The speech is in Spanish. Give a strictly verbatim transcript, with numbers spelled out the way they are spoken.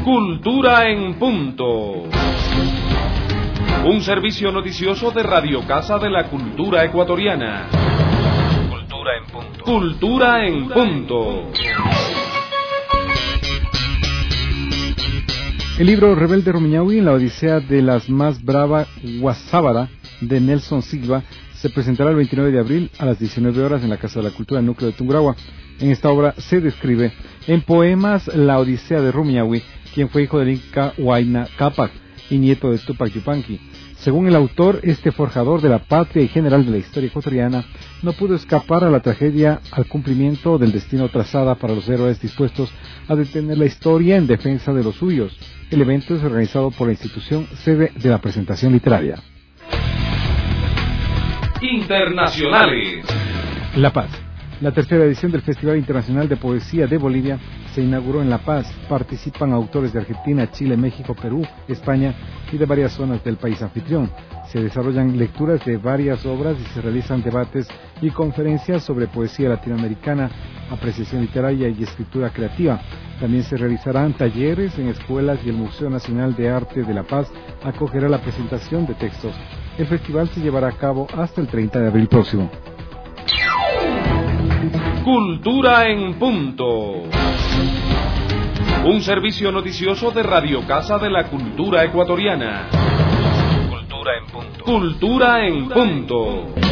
Cultura en punto. Un servicio noticioso de Radio Casa de la Cultura Ecuatoriana. Cultura en punto. Cultura en punto. El libro Rebelde Rumiñahui en la Odisea de las más brava Guasábara de Nelson Silva se presentará el veintinueve de abril a las diecinueve horas en la Casa de la Cultura Núcleo de Tungurahua. En esta obra se describe en poemas la Odisea de Rumiñahui, quien fue hijo del Inca Huayna Cápac y nieto de Túpac Yupanqui. Según el autor, este forjador de la patria y general de la historia ecuatoriana no pudo escapar a la tragedia al cumplimiento del destino trazada para los héroes dispuestos a detener la historia en defensa de los suyos. El evento es organizado por la institución sede de la presentación literaria. Internacionales. La Paz. La tercera edición del Festival Internacional de Poesía de Bolivia se inauguró en La Paz. Participan autores de Argentina, Chile, México, Perú, España y de varias zonas del país anfitrión. Se desarrollan lecturas de varias obras y se realizan debates y conferencias sobre poesía latinoamericana, apreciación literaria y escritura creativa. También se realizarán talleres en escuelas y el Museo Nacional de Arte de La Paz acogerá la presentación de textos. El festival se llevará a cabo hasta el treinta de abril próximo. Cultura en punto. Un servicio noticioso de Radio Casa de la Cultura Ecuatoriana. Cultura en punto. Cultura en punto.